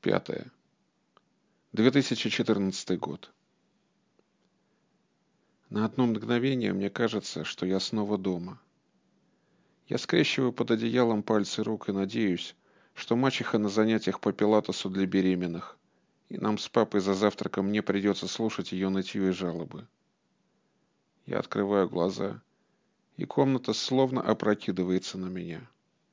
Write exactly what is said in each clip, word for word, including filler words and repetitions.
Пятое. две тысячи четырнадцатый год. На одно мгновение мне кажется, что я снова дома. Я скрещиваю под одеялом пальцы рук и надеюсь, что мачеха на занятиях по пилатесу для беременных, и нам с папой за завтраком не придется слушать ее нытье и жалобы. Я открываю глаза, и комната словно опрокидывается на меня.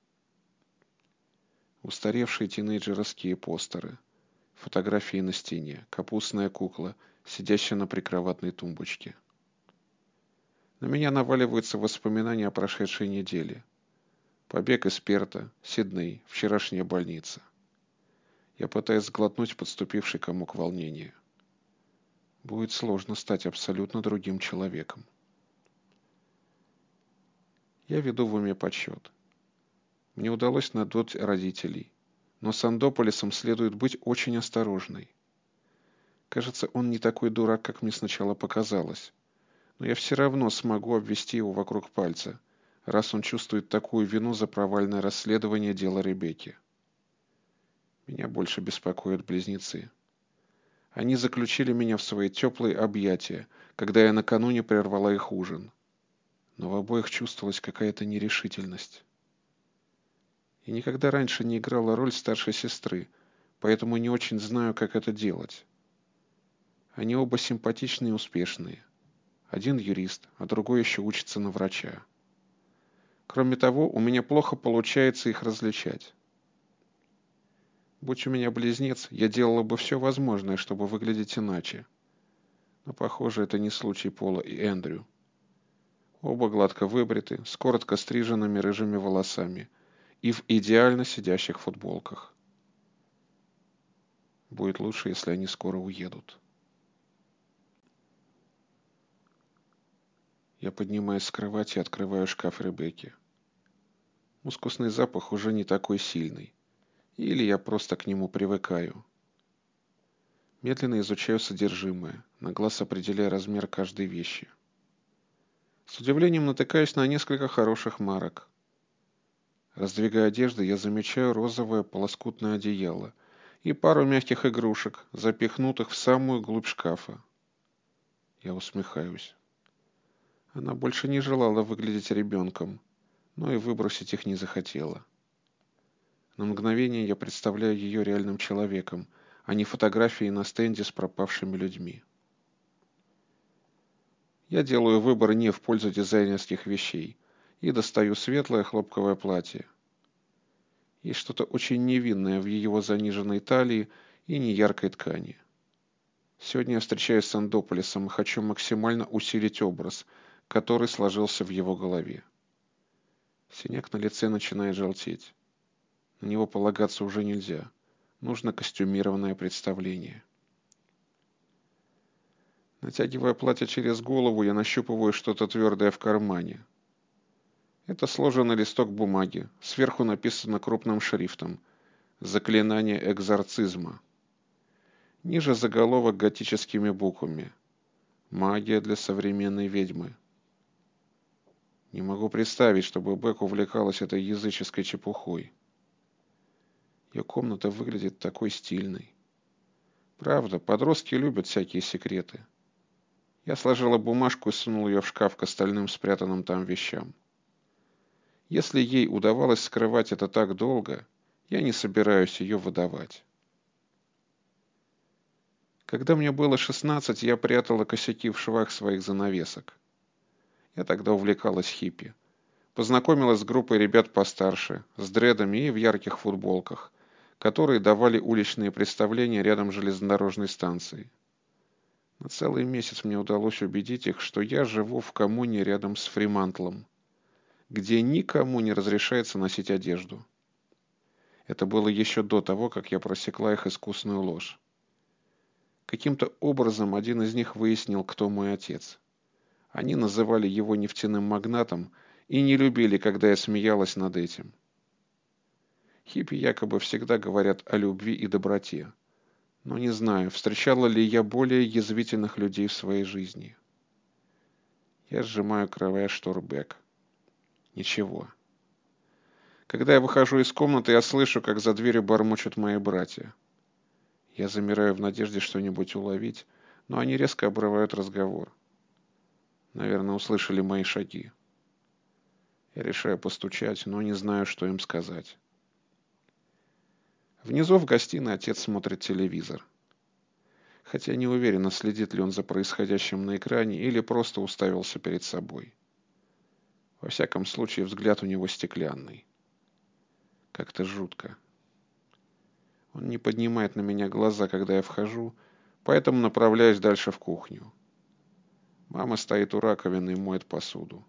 Устаревшие тинейджерские постеры, фотографии на стене, капустная кукла, сидящая на прикроватной тумбочке. На меня наваливаются воспоминания о прошедшей неделе. Побег из Перта, Сидней, вчерашняя больница. Я пытаюсь сглотнуть подступивший комок волнения. Будет сложно стать абсолютно другим человеком. Я веду в уме подсчет. Мне удалось надуть родителей, но с Андополисом следует быть очень осторожной. Кажется, он не такой дурак, как мне сначала показалось. Но я все равно смогу обвести его вокруг пальца, раз он чувствует такую вину за провальное расследование дела Ребекки. Меня больше беспокоят близнецы. Они заключили меня в свои теплые объятия, когда я накануне прервала их ужин. Но в обоих чувствовалась какая-то нерешительность. Я никогда раньше не играла роль старшей сестры, поэтому не очень знаю, как это делать. Они оба симпатичные и успешные. Один юрист, а другой еще учится на врача. Кроме того, у меня плохо получается их различать. Будь у меня близнец, я делала бы все возможное, чтобы выглядеть иначе. Но, похоже, это не случай Пола и Эндрю. Оба гладко выбриты, с коротко стриженными рыжими волосами и в идеально сидящих футболках. Будет лучше, если они скоро уедут. Я поднимаюсь с кровати и открываю шкаф Ребекки. Мускусный запах уже не такой сильный. Или я просто к нему привыкаю. Медленно изучаю содержимое, на глаз определяя размер каждой вещи. С удивлением натыкаюсь на несколько хороших марок. Раздвигая одежду, я замечаю розовое полоскутное одеяло и пару мягких игрушек, запихнутых в самую глубь шкафа. Я усмехаюсь. Она больше не желала выглядеть ребенком, но и выбросить их не захотела. На мгновение я представляю ее реальным человеком, а не фотографией на стенде с пропавшими людьми. Я делаю выбор не в пользу дизайнерских вещей и достаю светлое хлопковое платье. Есть что-то очень невинное в его заниженной талии и неяркой ткани. Сегодня я встречаюсь с Андополисом и хочу максимально усилить образ, который сложился в его голове. Синяк на лице начинает желтеть. На него полагаться уже нельзя. Нужно костюмированное представление. Натягивая платье через голову, я нащупываю что-то твердое в кармане. Это сложенный листок бумаги. Сверху написано крупным шрифтом «Заклинание экзорцизма». Ниже заголовок готическими буквами «Магия для современной ведьмы». Не могу представить, чтобы Бек увлекалась этой языческой чепухой. Ее комната выглядит такой стильной. Правда, подростки любят всякие секреты. Я сложила бумажку и сунул ее в шкаф к остальным спрятанным там вещам. Если ей удавалось скрывать это так долго, я не собираюсь ее выдавать. Когда мне было шестнадцать, я прятала косяки в швах своих занавесок. Я тогда увлекалась хиппи. Познакомилась с группой ребят постарше, с дредами и в ярких футболках, которые давали уличные представления рядом с железнодорожной станцией. На целый месяц мне удалось убедить их, что я живу в коммуне рядом с Фримантлом, где никому не разрешается носить одежду. Это было еще до того, как я просекла их искусную ложь. Каким-то образом один из них выяснил, кто мой отец. Они называли его нефтяным магнатом и не любили, когда я смеялась над этим. Хиппи якобы всегда говорят о любви и доброте. Но не знаю, встречала ли я более язвительных людей в своей жизни. Я сжимаю края штор Бек. Ничего. Когда я выхожу из комнаты, я слышу, как за дверью бормочут мои братья. Я замираю в надежде что-нибудь уловить, но они резко обрывают разговор. Наверное, услышали мои шаги. Я решаю постучать, но не знаю, что им сказать. Внизу в гостиной отец смотрит телевизор. Хотя не уверена, следит ли он за происходящим на экране или просто уставился перед собой. Во всяком случае, взгляд у него стеклянный. Как-то жутко. Он не поднимает на меня глаза, когда я вхожу, поэтому направляюсь дальше в кухню. Мама стоит у раковины и моет посуду.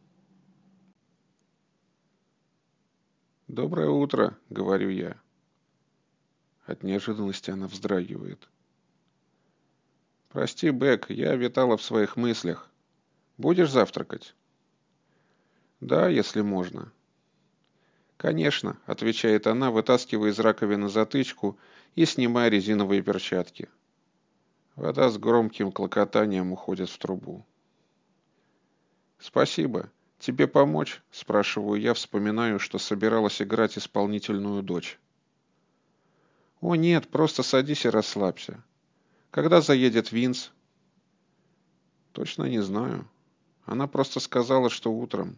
«Доброе утро», — говорю я. От неожиданности она вздрагивает. «Прости, Бек, я витала в своих мыслях. Будешь завтракать?» «Да, если можно». «Конечно», — отвечает она, вытаскивая из раковины затычку и снимая резиновые перчатки. Вода с громким клокотанием уходит в трубу. «Спасибо. Тебе помочь?» — спрашиваю я, вспоминаю, что собиралась играть исполнительную дочь. «О, нет, просто садись и расслабься. Когда заедет Винс?» «Точно не знаю. Она просто сказала, что утром».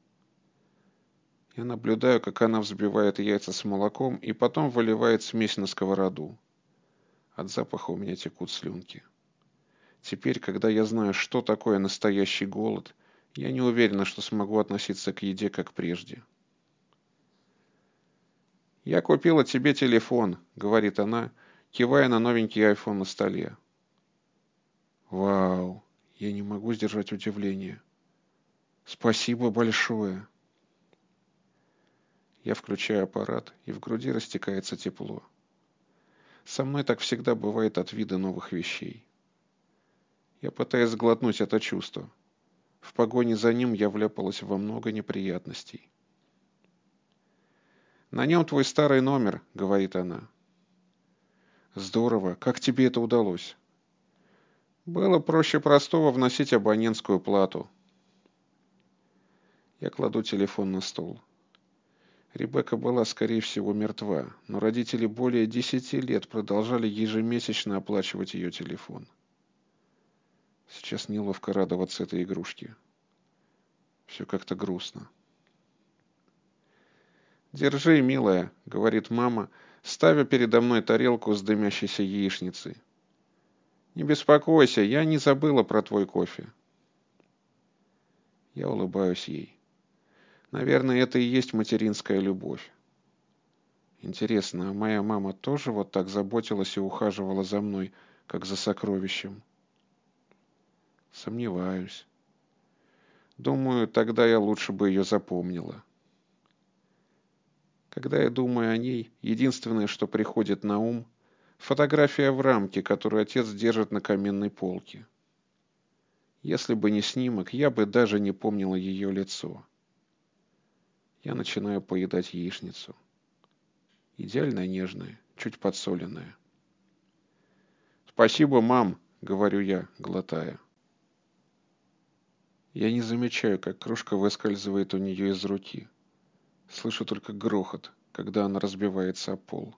Я наблюдаю, как она взбивает яйца с молоком и потом выливает смесь на сковороду. От запаха у меня текут слюнки. Теперь, когда я знаю, что такое настоящий голод, я не уверена, что смогу относиться к еде как прежде. «Я купила тебе телефон», — говорит она, кивая на новенький айфон на столе. «Вау!» — я не могу сдержать удивление. «Спасибо большое!» Я включаю аппарат, и в груди растекается тепло. Со мной так всегда бывает от вида новых вещей. Я пытаюсь сглотнуть это чувство. В погоне за ним я вляпалась во много неприятностей. «На нем твой старый номер», — говорит она. «Здорово. Как тебе это удалось?» «Было проще простого вносить абонентскую плату». Я кладу телефон на стол. Ребекка была, скорее всего, мертва, но родители более десяти лет продолжали ежемесячно оплачивать ее телефон. Сейчас неловко радоваться этой игрушке. Все как-то грустно. «Держи, милая», — говорит мама, ставя передо мной тарелку с дымящейся яичницей. «Не беспокойся, я не забыла про твой кофе». Я улыбаюсь ей. Наверное, это и есть материнская любовь. Интересно, а моя мама тоже вот так заботилась и ухаживала за мной, как за сокровищем? Сомневаюсь. Думаю, тогда я лучше бы ее запомнила. Когда я думаю о ней, единственное, что приходит на ум — фотография в рамке, которую отец держит на каминной полке. Если бы не снимок, я бы даже не помнила ее лицо. Я начинаю поедать яичницу. Идеально нежная, чуть подсоленная. «Спасибо, мам», — говорю я, глотая. Я не замечаю, как кружка выскальзывает у нее из руки. Слышу только грохот, когда она разбивается о пол.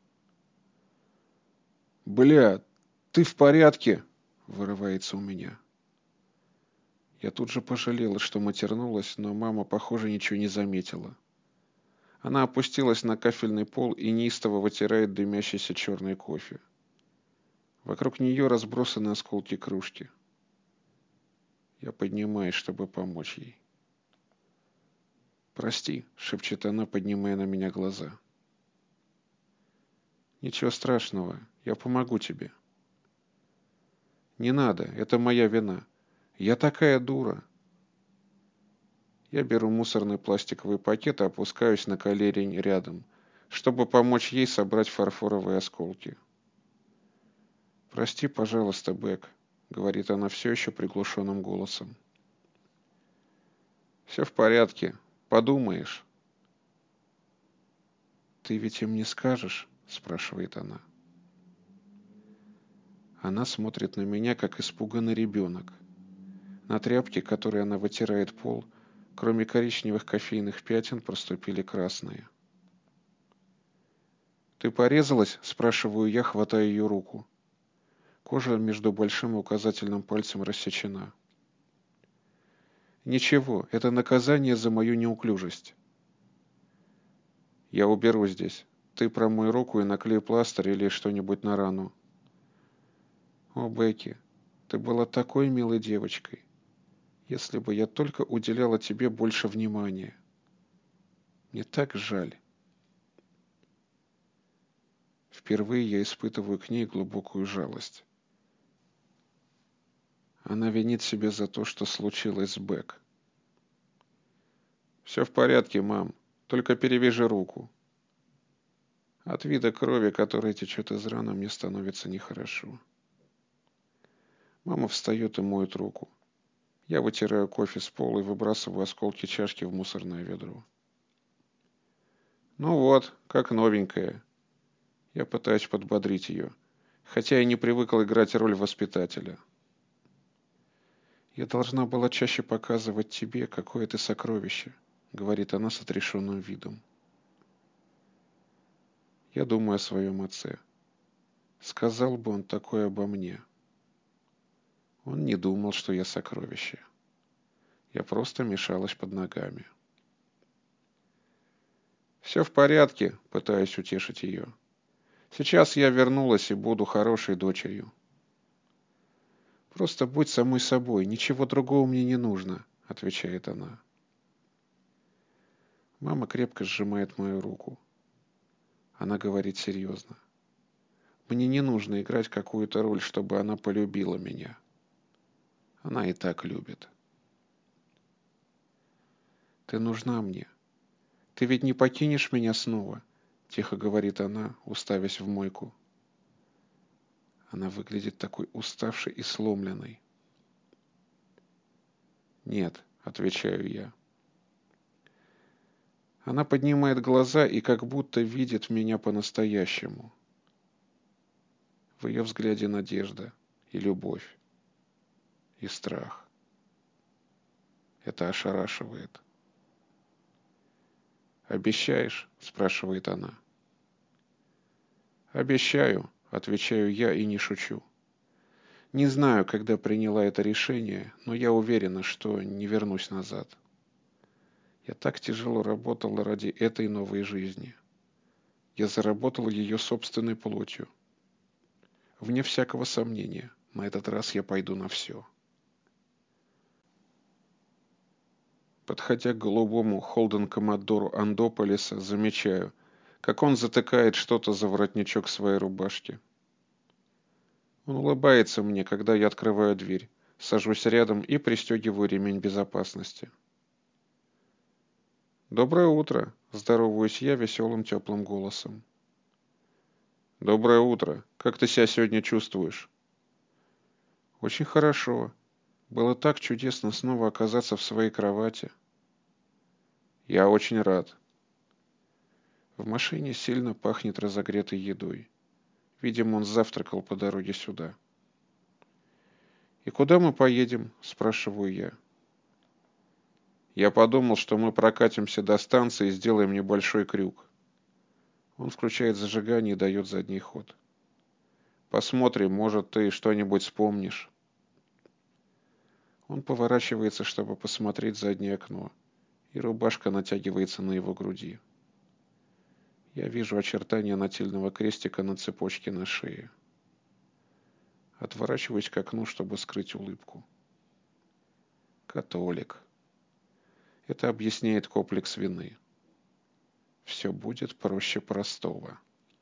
«Бля, ты в порядке?» — вырывается у меня. Я тут же пожалела, что матернулась, но мама, похоже, ничего не заметила. Она опустилась на кафельный пол и неистово вытирает дымящийся черный кофе. Вокруг нее разбросаны осколки кружки. Я поднимаюсь, чтобы помочь ей. «Прости», — шепчет она, поднимая на меня глаза. «Ничего страшного, я помогу тебе». «Не надо, это моя вина. Я такая дура». Я беру мусорный пластиковый пакет и опускаюсь на колени рядом, чтобы помочь ей собрать фарфоровые осколки. «Прости, пожалуйста, Бек», — говорит она все еще приглушенным голосом. «Все в порядке. Подумаешь». «Ты ведь им не скажешь?» — спрашивает она. Она смотрит на меня, как испуганный ребенок. На тряпке, которой она вытирает пол, кроме коричневых кофейных пятен, проступили красные. «Ты порезалась?» – спрашиваю я, хватая ее руку. Кожа между большим и указательным пальцем рассечена. «Ничего, это наказание за мою неуклюжесть». «Я уберу здесь. Ты промой руку и наклей пластырь или что-нибудь на рану». «О, Бекки, ты была такой милой девочкой. Если бы я только уделяла тебе больше внимания. Мне так жаль». Впервые я испытываю к ней глубокую жалость. Она винит себя за то, что случилось с Бек. «Все в порядке, мам. Только перевяжи руку». От вида крови, которая течет из раны, мне становится нехорошо. Мама встает и моет руку. Я вытираю кофе с пола и выбрасываю осколки чашки в мусорное ведро. «Ну вот, как новенькая». Я пытаюсь подбодрить ее, хотя и не привыкла играть роль воспитателя. «Я должна была чаще показывать тебе, какое ты сокровище», — говорит она с отрешенным видом. Я думаю о своем отце. Сказал бы он такое обо мне. Он не думал, что я сокровище. Я просто мешалась под ногами. «Все в порядке», — пытаюсь утешить ее. «Сейчас я вернулась и буду хорошей дочерью». «Просто будь самой собой, ничего другого мне не нужно», — отвечает она. Мама крепко сжимает мою руку. Она говорит серьезно. «Мне не нужно играть какую-то роль, чтобы она полюбила меня. Она и так любит». «Ты нужна мне. Ты ведь не покинешь меня снова?» — тихо говорит она, уставясь в мойку. Она выглядит такой уставшей и сломленной. «Нет», — отвечаю я. Она поднимает глаза и как будто видит меня по-настоящему. В ее взгляде надежда и любовь, и страх. Это ошарашивает. «Обещаешь?» — спрашивает она. «Обещаю», — отвечаю я и не шучу. Не знаю, когда приняла это решение, но я уверена, что не вернусь назад. Я так тяжело работала ради этой новой жизни. Я заработал ее собственной плотью. Вне всякого сомнения, на этот раз я пойду на все. Подходя к голубому Холден-Коммодору Андополиса, замечаю, как он затыкает что-то за воротничок своей рубашки. Он улыбается мне, когда я открываю дверь, сажусь рядом и пристегиваю ремень безопасности. «Доброе утро!» – здороваюсь я веселым теплым голосом. «Доброе утро! Как ты себя сегодня чувствуешь?» «Очень хорошо. Было так чудесно снова оказаться в своей кровати». «Я очень рад». В машине сильно пахнет разогретой едой. Видимо, он завтракал по дороге сюда. «И куда мы поедем?» – спрашиваю я. Я подумал, что мы прокатимся до станции и сделаем небольшой крюк. Он включает зажигание и дает задний ход. Посмотрим, может, ты что-нибудь вспомнишь. Он поворачивается, чтобы посмотреть в заднее окно, и рубашка натягивается на его груди. Я вижу очертания нательного крестика на цепочке на шее. Отворачиваюсь к окну, чтобы скрыть улыбку. Католик. Это объясняет комплекс вины. Все будет проще простого.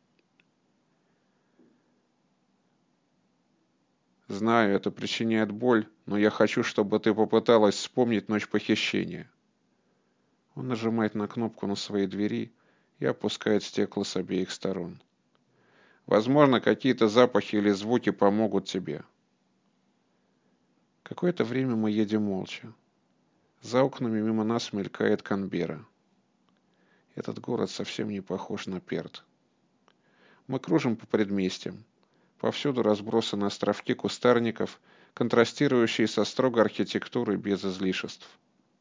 Знаю, это причиняет боль, но я хочу, чтобы ты попыталась вспомнить ночь похищения. Он нажимает на кнопку на своей двери и опускает стекла с обеих сторон. Возможно, какие-то запахи или звуки помогут тебе. Какое-то время мы едем молча. За окнами мимо нас мелькает Канберра. Этот город совсем не похож на Перт. Мы кружим по предместьям. Повсюду разбросаны островки кустарников, контрастирующие со строгой архитектурой без излишеств.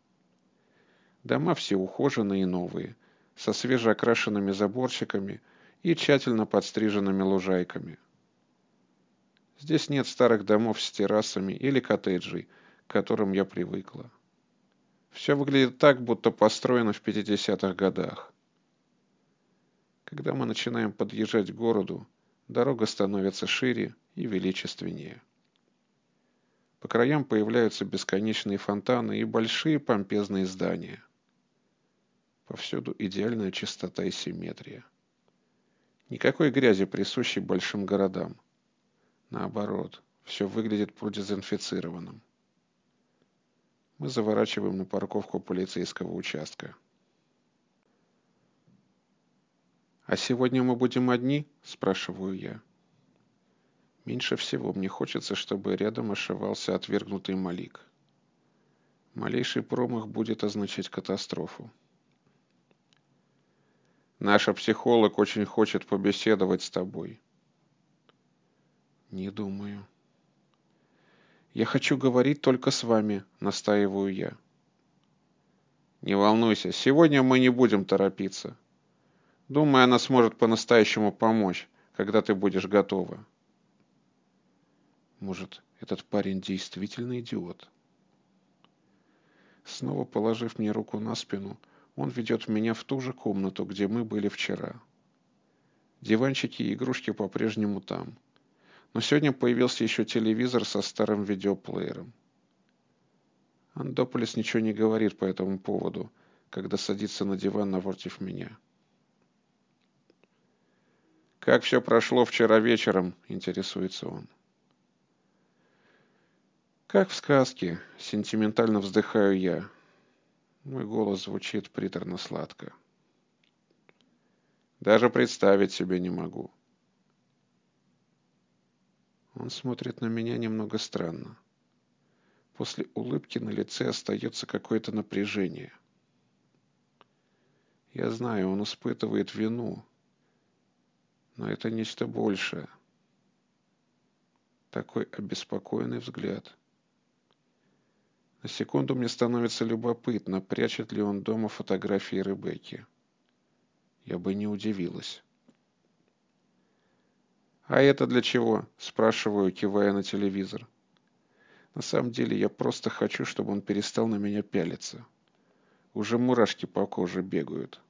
Дома все ухоженные и новые, со свежеокрашенными заборчиками и тщательно подстриженными лужайками. Здесь нет старых домов с террасами или коттеджей, к которым я привыкла. Все выглядит так, будто построено в пятидесятых годах. Когда мы начинаем подъезжать к городу, дорога становится шире и величественнее. По краям появляются бесконечные фонтаны и большие помпезные здания. Повсюду идеальная чистота и симметрия. Никакой грязи, присущей большим городам. Наоборот, все выглядит продезинфицированным. Мы заворачиваем на парковку полицейского участка. «А сегодня мы будем одни?» – спрашиваю я. Меньше всего мне хочется, чтобы рядом ошивался отвергнутый Малик. Малейший промах будет означать катастрофу. Наша психолог очень хочет побеседовать с тобой. Не думаю. Я хочу говорить только с вами, настаиваю я. Не волнуйся, сегодня мы не будем торопиться. Думаю, она сможет по-настоящему помочь, когда ты будешь готова. Может, этот парень действительно идиот? Снова положив мне руку на спину, он ведет меня в ту же комнату, где мы были вчера. Диванчики и игрушки по-прежнему там. Но сегодня появился еще телевизор со старым видеоплеером. Андополис ничего не говорит по этому поводу, когда садится на диван напротив меня. «Как все прошло вчера вечером?» – интересуется он. «Как в сказке», – сентиментально вздыхаю я. Мой голос звучит приторно-сладко. «Даже представить себе не могу». Он смотрит на меня немного странно. После улыбки на лице остается какое-то напряжение. Я знаю, он испытывает вину, но это нечто большее. Такой обеспокоенный взгляд. На секунду мне становится любопытно, прячет ли он дома фотографии Ребекки. Я бы не удивилась. «А это для чего?» – спрашиваю, кивая на телевизор. На самом деле я просто хочу, чтобы он перестал на меня пялиться. Уже мурашки по коже бегают.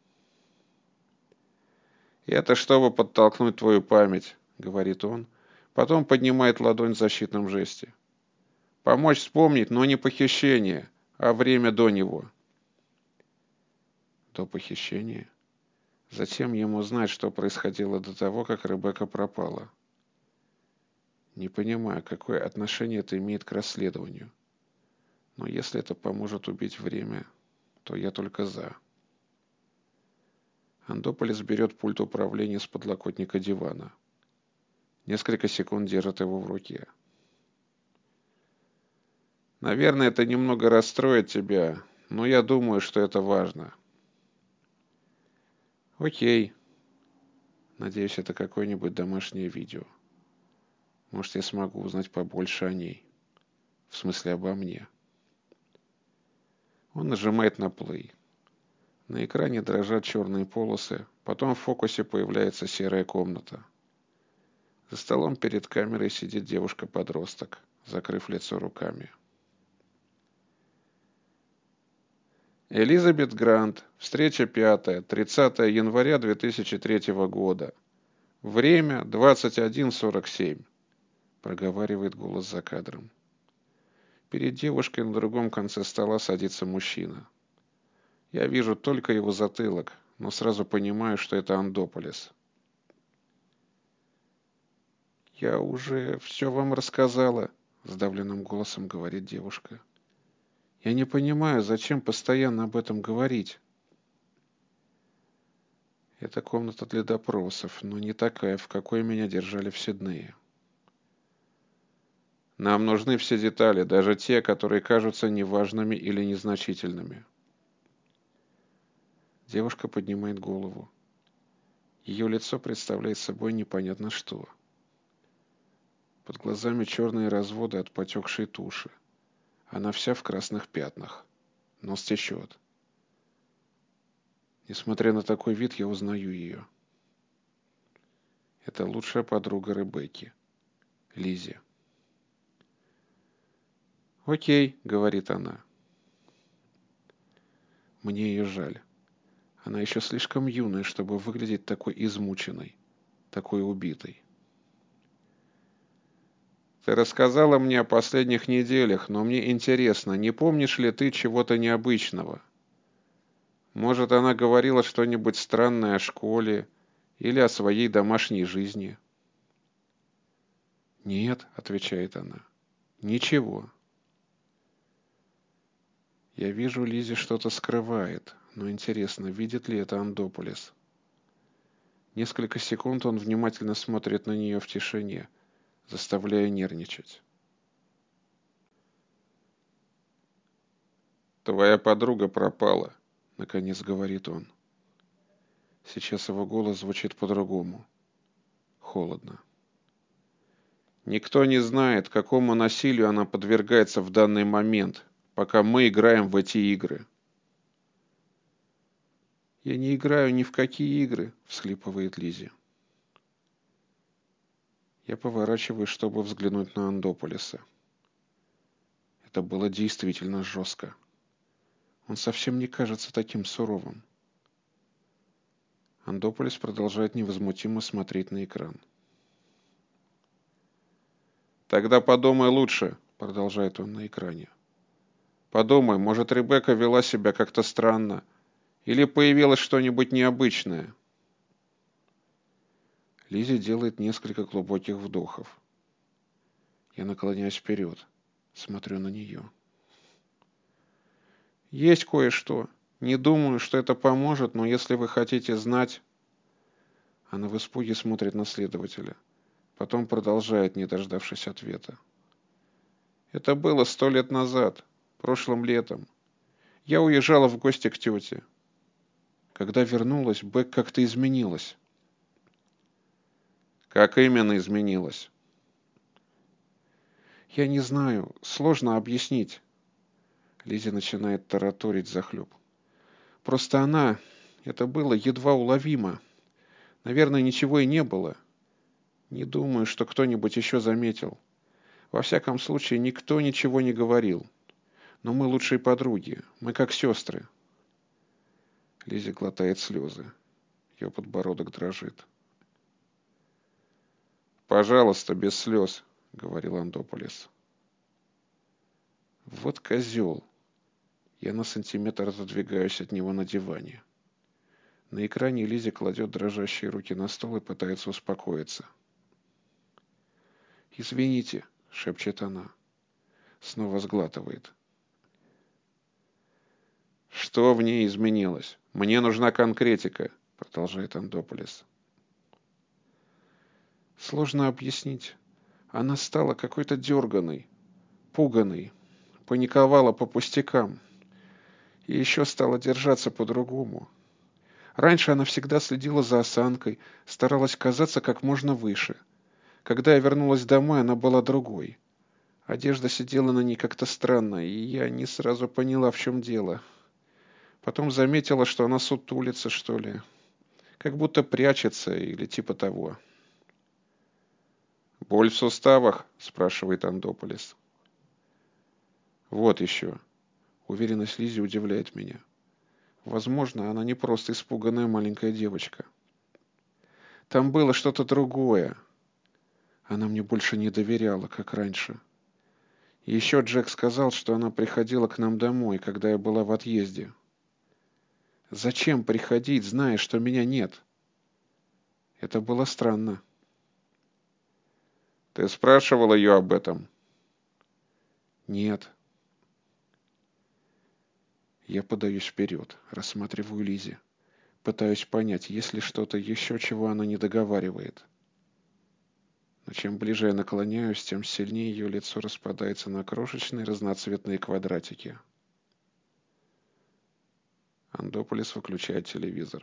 «Это чтобы подтолкнуть твою память», — говорит он, потом поднимает ладонь в защитном жесте. «Помочь вспомнить, но не похищение, а время до него». До похищения? Зачем ему знать, что происходило до того, как Ребекка пропала? Не понимаю, какое отношение это имеет к расследованию. Но если это поможет убить время, то я только за. Андополис берет пульт управления с подлокотника дивана. Несколько секунд держит его в руке. «Наверное, это немного расстроит тебя, но я думаю, что это важно». «Окей. Надеюсь, это какое-нибудь домашнее видео. Может, я смогу узнать побольше о ней. В смысле, обо мне». Он нажимает на play. На экране дрожат черные полосы, потом в фокусе появляется серая комната. За столом перед камерой сидит девушка-подросток, закрыв лицо руками. Элизабет Грант. Встреча пятое, тридцатое января две тысячи третьего года. Время двадцать один сорок семь. Проговаривает голос за кадром. Перед девушкой на другом конце стола садится мужчина. Я вижу только его затылок, но сразу понимаю, что это Андополис. «Я уже все вам рассказала», — сдавленным голосом говорит девушка. «Я не понимаю, зачем постоянно об этом говорить». Это комната для допросов, но не такая, в какой меня держали в Сиднее. Нам нужны все детали, даже те, которые кажутся неважными или незначительными. Девушка поднимает голову. Ее лицо представляет собой непонятно что. Под глазами черные разводы от потекшей туши. Она вся в красных пятнах. Нос течет. Несмотря на такой вид, я узнаю ее. Это лучшая подруга Ребекки, Лиззи. «Окей», — говорит она. Мне ее жаль. Она еще слишком юная, чтобы выглядеть такой измученной, такой убитой. Ты рассказала мне о последних неделях, но мне интересно, не помнишь ли ты чего-то необычного? Может, она говорила что-нибудь странное о школе или о своей домашней жизни? «Нет», — отвечает она, — «ничего». Я вижу, Лиззи что-то скрывает, но интересно, видит ли это Андополис? Несколько секунд он внимательно смотрит на нее в тишине, заставляя нервничать. «Твоя подруга пропала», — наконец говорит он. Сейчас его голос звучит по-другому. Холодно. «Никто не знает, какому насилию она подвергается в данный момент, пока мы играем в эти игры». «Я не играю ни в какие игры», — всхлипывает Лиззи. Я поворачиваюсь, чтобы взглянуть на Андополиса. Это было действительно жестко. Он совсем не кажется таким суровым. Андополис продолжает невозмутимо смотреть на экран. «Тогда подумай лучше», — продолжает он на экране. «Подумай, может, Ребекка вела себя как-то странно, или появилось что-нибудь необычное». Лиззи делает несколько глубоких вдохов. Я наклоняюсь вперед, смотрю на нее. «Есть кое-что. Не думаю, что это поможет, но если вы хотите знать...» Она в испуге смотрит на следователя. Потом продолжает, не дождавшись ответа. «Это было сто лет назад, прошлым летом. Я уезжала в гости к тете. Когда вернулась, Бек как-то изменилась». «Как именно изменилась?» «Я не знаю. Сложно объяснить». Лиззи начинает тараторить взахлеб. «Просто она... Это было едва уловимо. Наверное, ничего и не было. Не думаю, что кто-нибудь еще заметил. Во всяком случае, никто ничего не говорил. Но мы лучшие подруги. Мы как сестры». Лиззи глотает слезы. Ее подбородок дрожит. «Пожалуйста, без слез», — говорил Андополис. «Вот козел». Я на сантиметр отодвигаюсь от него на диване. На экране Лиззи кладет дрожащие руки на стол и пытается успокоиться. «Извините», — шепчет она. Снова сглатывает. «Что в ней изменилось? Мне нужна конкретика», — продолжает Андополис. «Сложно объяснить. Она стала какой-то дерганой, пуганой, паниковала по пустякам. И еще стала держаться по-другому. Раньше она всегда следила за осанкой, старалась казаться как можно выше. Когда я вернулась домой, она была другой. Одежда сидела на ней как-то странно, и я не сразу поняла, в чем дело. Потом заметила, что она сутулится, что ли. Как будто прячется или типа того». «Боль в суставах?» — спрашивает Андополис. «Вот еще». Уверенность Лиззи удивляет меня. Возможно, она не просто испуганная маленькая девочка. Там было что-то другое. Она мне больше не доверяла, как раньше. И еще Джек сказал, что она приходила к нам домой, когда я была в отъезде. Зачем приходить, зная, что меня нет? Это было странно. «Ты спрашивал ее об этом?» «Нет». Я подаюсь вперед, рассматриваю Лиззи. Пытаюсь понять, есть ли что-то еще, чего она не договаривает. Но чем ближе я наклоняюсь, тем сильнее ее лицо распадается на крошечные разноцветные квадратики. Андополис выключает телевизор.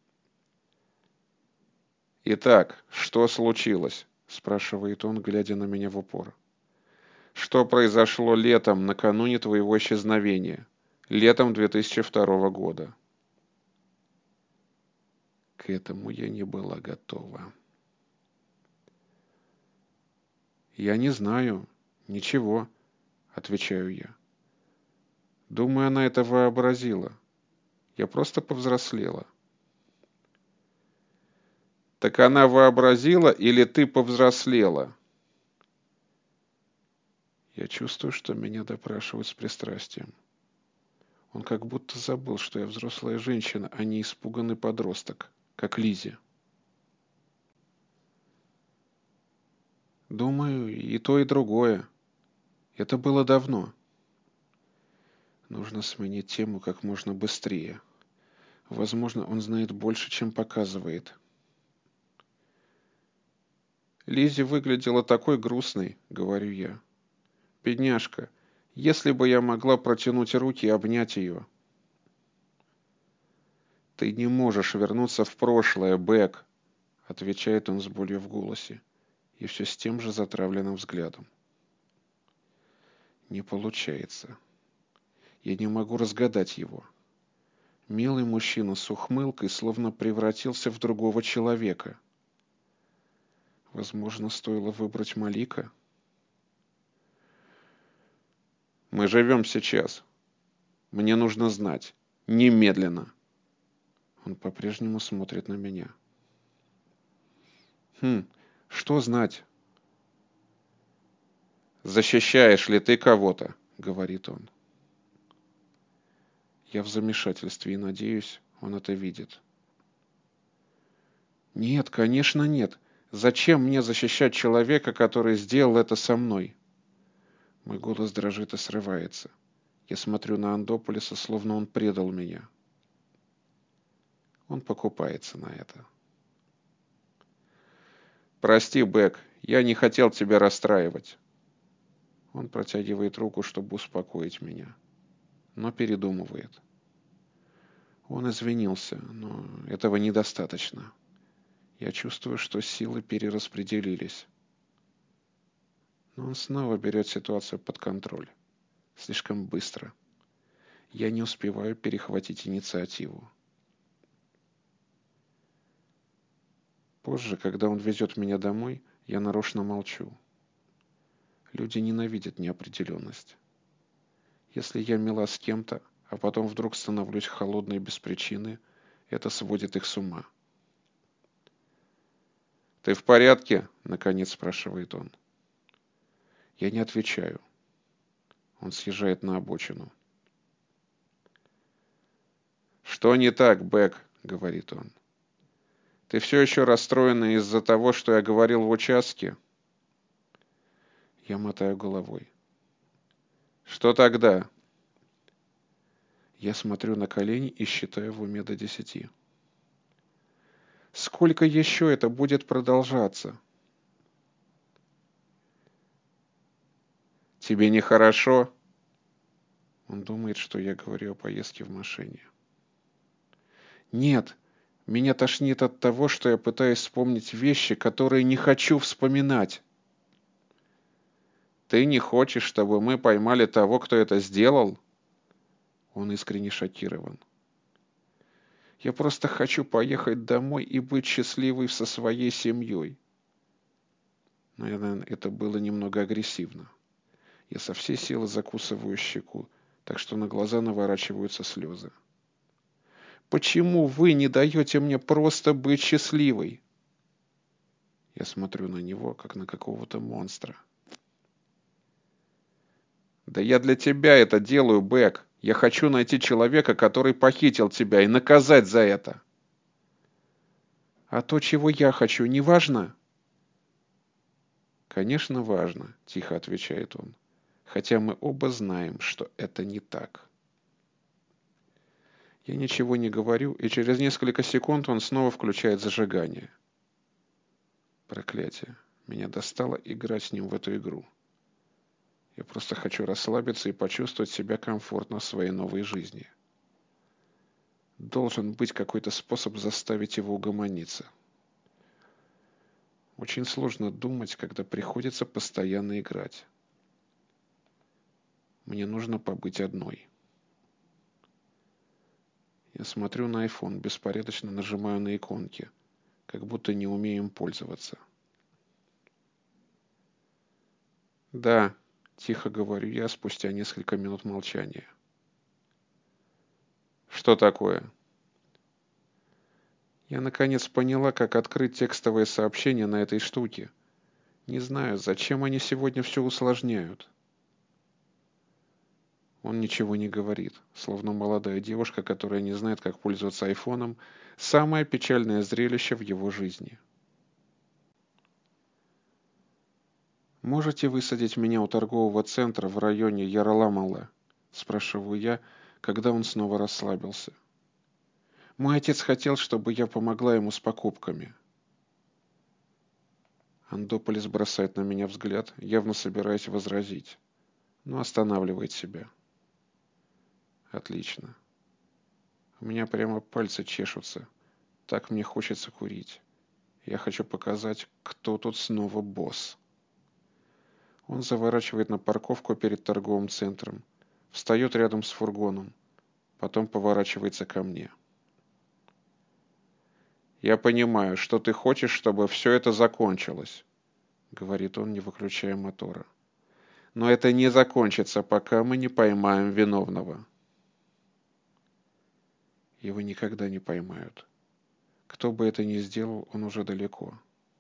«Итак, что случилось?» — спрашивает он, глядя на меня в упор. «Что произошло летом, накануне твоего исчезновения? Летом две тысячи второго года?» К этому я не была готова. Я не знаю. Ничего, отвечаю я. Думаю, она это вообразила. Я просто повзрослела. Так она вообразила или ты повзрослела? Я чувствую, что меня допрашивают с пристрастием. Он как будто забыл, что я взрослая женщина, а не испуганный подросток, как Лизе. Думаю, и то, и другое. Это было давно. Нужно сменить тему как можно быстрее. Возможно, он знает больше, чем показывает. Лизи выглядела такой грустной, говорю я. Бедняжка, если бы я могла протянуть руки и обнять ее. Ты не можешь вернуться в прошлое, Бэк, отвечает он с болью в голосе и все с тем же затравленным взглядом. Не получается. Я не могу разгадать его. Милый мужчина с ухмылкой словно превратился в другого человека. Возможно, стоило выбрать Малика? Мы живем сейчас. Мне нужно знать. Немедленно. Он по-прежнему смотрит на меня. Хм, что знать? Защищаешь ли ты кого-то? Говорит он. Я в замешательстве и надеюсь, он это видит. Нет, конечно, нет. Зачем мне защищать человека, который сделал это со мной? Мой голос дрожит и срывается. Я смотрю на Андополиса, словно он предал меня. Он покупается на это. Прости, Бэк, я не хотел тебя расстраивать. Он протягивает руку, чтобы успокоить меня, но передумывает. Он извинился, но этого недостаточно. Я чувствую, что силы перераспределились. Но он снова берет ситуацию под контроль. Слишком быстро. Я не успеваю перехватить инициативу. Позже, когда он везет меня домой, я нарочно молчу. Люди ненавидят неопределенность. Если я мила с кем-то, а потом вдруг становлюсь холодной без причины, это сводит их с ума. «Ты в порядке?» — наконец спрашивает он. Я не отвечаю. Он съезжает на обочину. «Что не так, Бэк?» — говорит он. «Ты все еще расстроена из-за того, что я говорил в участке?» Я мотаю головой. «Что тогда?» Я смотрю на колени и считаю в уме до десяти. Сколько еще это будет продолжаться? «Тебе нехорошо?» Он думает, что я говорю о поездке в машине. Нет, меня тошнит от того, что я пытаюсь вспомнить вещи, которые не хочу вспоминать. «Ты не хочешь, чтобы мы поймали того, кто это сделал?» Он искренне шокирован. «Я просто хочу поехать домой и быть счастливой со своей семьей». Наверное, это было немного агрессивно. Я со всей силы закусываю щеку, так что на глаза наворачиваются слезы. «Почему вы не даете мне просто быть счастливой?» Я смотрю на него, как на какого-то монстра. «Да я для тебя это делаю, Бэк. Я хочу найти человека, который похитил тебя, и наказать за это». «А то, чего я хочу, не важно?» «Конечно, важно», — тихо отвечает он, хотя мы оба знаем, что это не так. Я ничего не говорю, и через несколько секунд он снова включает зажигание. Проклятие. Меня достало играть с ним в эту игру. Я просто хочу расслабиться и почувствовать себя комфортно в своей новой жизни. Должен быть какой-то способ заставить его угомониться. Очень сложно думать, когда приходится постоянно играть. Мне нужно побыть одной. Я смотрю на iPhone, беспорядочно нажимаю на иконки, как будто не умею им пользоваться. «Да», — тихо говорю я спустя несколько минут молчания. «Что такое?» Я наконец поняла, как открыть текстовое сообщение на этой штуке. Не знаю, зачем они сегодня все усложняют. Он ничего не говорит, словно молодая девушка, которая не знает, как пользоваться айфоном, самое печальное зрелище в его жизни. «Можете высадить меня у торгового центра в районе Яроламала?» — спрашиваю я, когда он снова расслабился. Мой отец хотел, чтобы я помогла ему с покупками. Андополис бросает на меня взгляд, явно собираясь возразить, но останавливает себя. Отлично. У меня прямо пальцы чешутся. Так мне хочется курить. Я хочу показать, кто тут снова босс. Он заворачивает на парковку перед торговым центром, встает рядом с фургоном, потом поворачивается ко мне. «Я понимаю, что ты хочешь, чтобы все это закончилось», — говорит он, не выключая мотора. «Но это не закончится, пока мы не поймаем виновного». Его никогда не поймают. Кто бы это ни сделал, он уже далеко.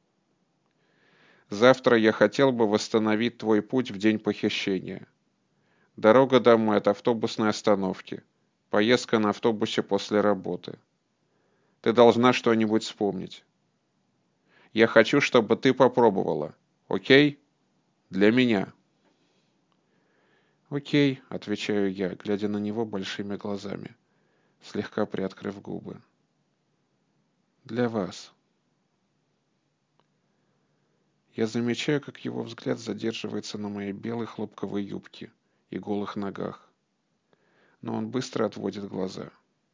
«Завтра я хотел бы восстановить твой путь в день похищения. Дорога домой от автобусной остановки. Поездка на автобусе после работы. Ты должна что-нибудь вспомнить. Я хочу, чтобы ты попробовала. Окей? Для меня». «Окей», — отвечаю я, глядя на него большими глазами, слегка приоткрыв губы. «Для вас». Я замечаю, как его взгляд задерживается на моей белой хлопковой юбке и голых ногах. Но он быстро отводит глаза.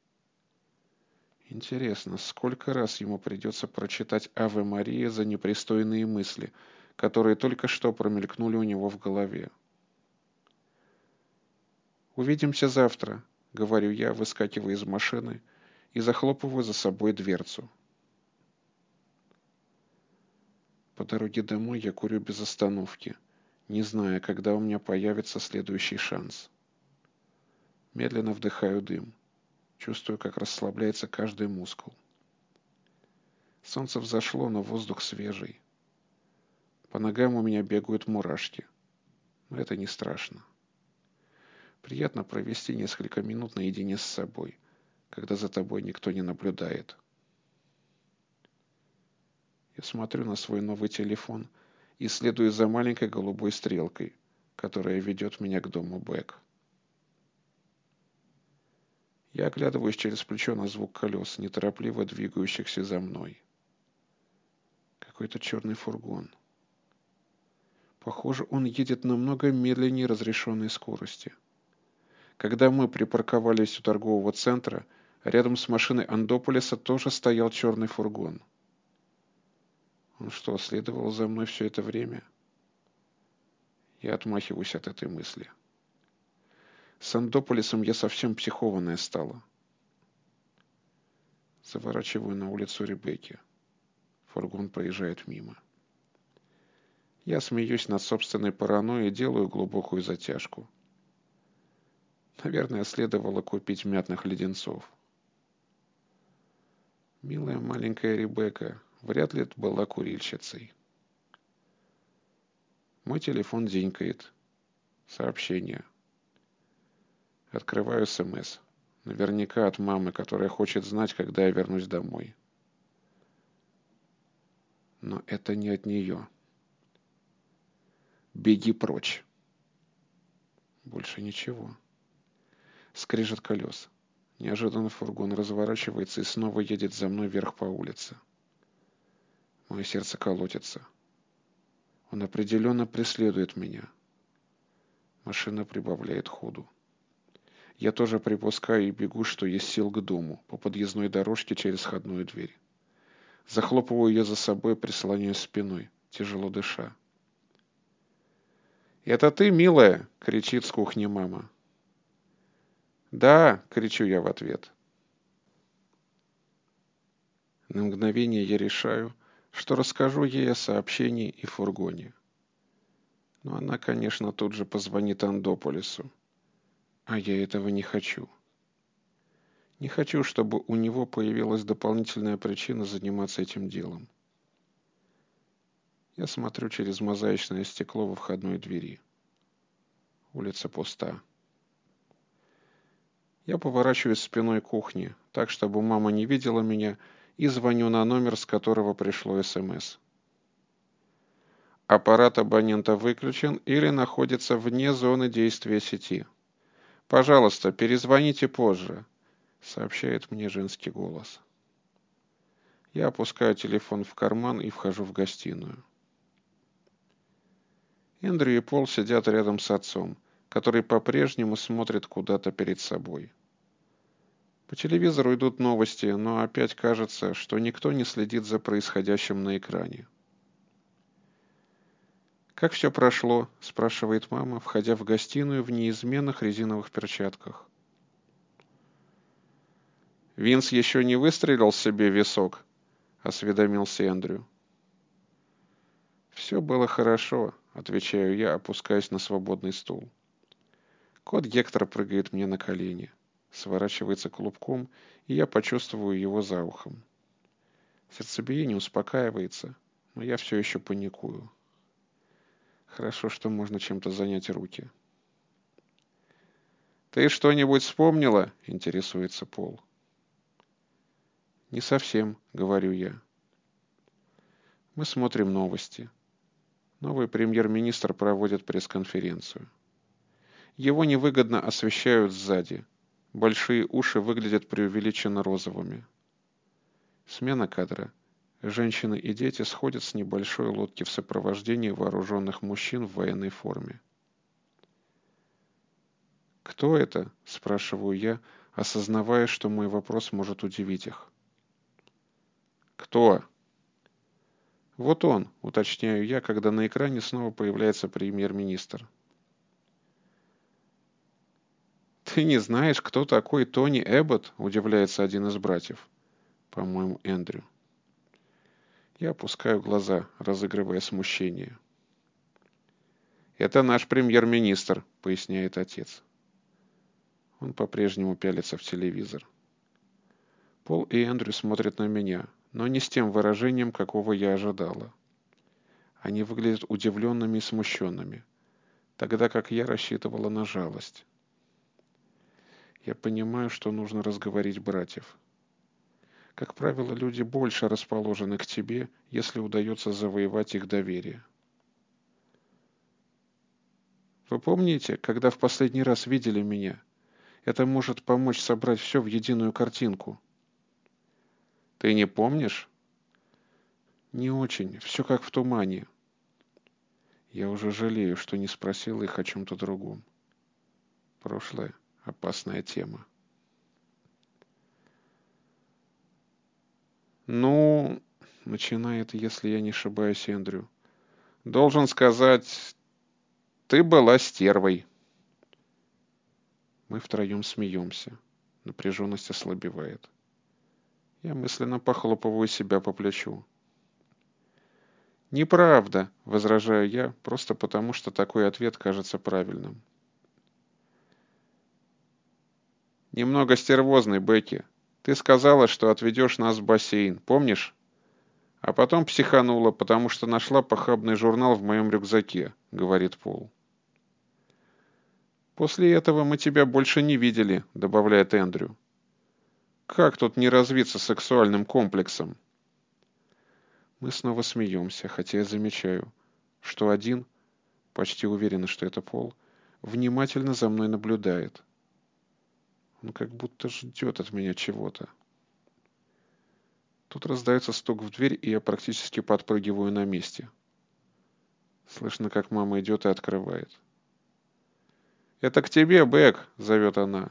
Интересно, сколько раз ему придется прочитать «Аве Мария» за непристойные мысли, которые только что промелькнули у него в голове. «Увидимся завтра», — говорю я, выскакивая из машины и захлопываю за собой дверцу. По дороге домой я курю без остановки, не зная, когда у меня появится следующий шанс. Медленно вдыхаю дым, чувствую, как расслабляется каждый мускул. Солнце взошло, но воздух свежий. По ногам у меня бегают мурашки, но это не страшно. Приятно провести несколько минут наедине с собой, когда за тобой никто не наблюдает. Я смотрю на свой новый телефон и следую за маленькой голубой стрелкой, которая ведет меня к дому Бэк. Я оглядываюсь через плечо на звук колес, неторопливо двигающихся за мной. Какой-то черный фургон. Похоже, он едет намного медленнее разрешенной скорости. Когда мы припарковались у торгового центра, рядом с машиной Андополиса тоже стоял черный фургон. Он что, следовал за мной все это время? Я отмахиваюсь от этой мысли. С Андополисом я совсем психованная стала. Заворачиваю на улицу Ребекки. Фургон проезжает мимо. Я смеюсь над собственной паранойей и делаю глубокую затяжку. Наверное, следовало купить мятных леденцов. Милая маленькая Ребекка вряд ли была курильщицей. Мой телефон дзинькает. Сообщение. Открываю СМС. Наверняка от мамы, которая хочет знать, когда я вернусь домой. Но это не от нее. Беги прочь. Больше ничего. Скрежет колес. Неожиданно фургон разворачивается и снова едет за мной вверх по улице. Мое сердце колотится. Он определенно преследует меня. Машина прибавляет ходу. Я тоже припускаю и бегу, что есть сил, к дому, по подъездной дорожке через входную дверь. Захлопываю ее за собой, прислоняюсь спиной, тяжело дыша. «Это ты, милая?» — кричит с кухни мама. «Да!» — кричу я в ответ. На мгновение я решаю, что расскажу ей о сообщении и фургоне. Но она, конечно, тут же позвонит Андополису. А я этого не хочу. Не хочу, чтобы у него появилась дополнительная причина заниматься этим делом. Я смотрю через мозаичное стекло во входной двери. Улица пуста. Я поворачиваюсь спиной к кухне, так, чтобы мама не видела меня, и звоню на номер, с которого пришло СМС. Аппарат абонента выключен или находится вне зоны действия сети. Пожалуйста, перезвоните позже, сообщает мне женский голос. Я опускаю телефон в карман и вхожу в гостиную. Эндрю и Пол сидят рядом с отцом, который по-прежнему смотрит куда-то перед собой. По телевизору идут новости, но опять кажется, что никто не следит за происходящим на экране. «Как все прошло?» – спрашивает мама, входя в гостиную в неизменных резиновых перчатках. «Винс еще не выстрелил себе в висок?» – осведомился Эндрю. «Все было хорошо», – отвечаю я, опускаясь на свободный стул. Кот Гектор прыгает мне на колени, сворачивается клубком, и я почувствую его за ухом. Сердцебиение успокаивается, но я все еще паникую. Хорошо, что можно чем-то занять руки. «Ты что-нибудь вспомнила?» – интересуется Пол. «Не совсем», — говорю я. Мы смотрим новости. Новый премьер-министр проводит пресс-конференцию. Его невыгодно освещают сзади. Большие уши выглядят преувеличенно розовыми. Смена кадра. Женщины и дети сходят с небольшой лодки в сопровождении вооруженных мужчин в военной форме. «Кто это?» – спрашиваю я, осознавая, что мой вопрос может удивить их. «Кто?» «Вот он», — уточняю я, когда на экране снова появляется премьер-министр. «Ты не знаешь, кто такой Тони Эббот?» — удивляется один из братьев. По-моему, Эндрю. Я опускаю глаза, разыгрывая смущение. «Это наш премьер-министр», — поясняет отец. Он по-прежнему пялится в телевизор. Пол и Эндрю смотрят на меня, но не с тем выражением, какого я ожидала. Они выглядят удивленными и смущенными, тогда как я рассчитывала на жалость. Я понимаю, что нужно разговорить братьев. Как правило, люди больше расположены к тебе, если удается завоевать их доверие. Вы помните, когда в последний раз видели меня? Это может помочь собрать все в единую картинку. Ты не помнишь? Не очень, все как в тумане. Я уже жалею, что не спросила их о чем-то другом. Прошлое — опасная тема. «Ну...» — начинает, если я не ошибаюсь, Эндрю. «Должен сказать, ты была стервой». Мы втроем смеемся. Напряженность ослабевает. Я мысленно похлопываю себя по плечу. «Неправда», — возражаю я, просто потому, что такой ответ кажется правильным. «Немного стервозный, Бекки. Ты сказала, что отведешь нас в бассейн, помнишь? А потом психанула, потому что нашла похабный журнал в моем рюкзаке», — говорит Пол. «После этого мы тебя больше не видели», — добавляет Эндрю. «Как тут не развиться сексуальным комплексом?» Мы снова смеемся, хотя я замечаю, что один, почти уверен, что это Пол, внимательно за мной наблюдает. Он как будто ждет от меня чего-то. Тут раздается стук в дверь, и я практически подпрыгиваю на месте. Слышно, как мама идет и открывает. «Это к тебе, Бэк!» — зовет она.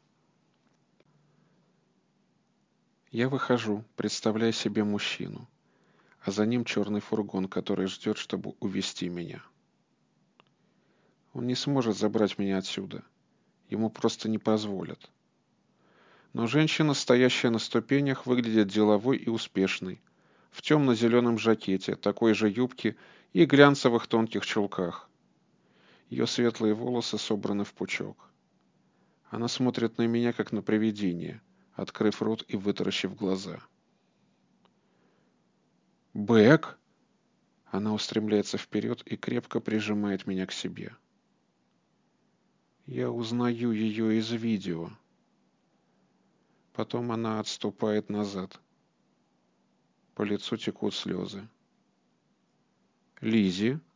Я выхожу, представляя себе мужчину, а за ним черный фургон, который ждет, чтобы увезти меня. Он не сможет забрать меня отсюда. Ему просто не позволят. Но женщина, стоящая на ступенях, выглядит деловой и успешной, в темно-зеленом жакете, такой же юбке и глянцевых тонких чулках. Ее светлые волосы собраны в пучок. Она смотрит на меня, как на привидение, открыв рот и вытаращив глаза. «Бэк!» Она устремляется вперед и крепко прижимает меня к себе. Я узнаю ее из видео. Потом она отступает назад. По лицу текут слезы. «Лиззи?»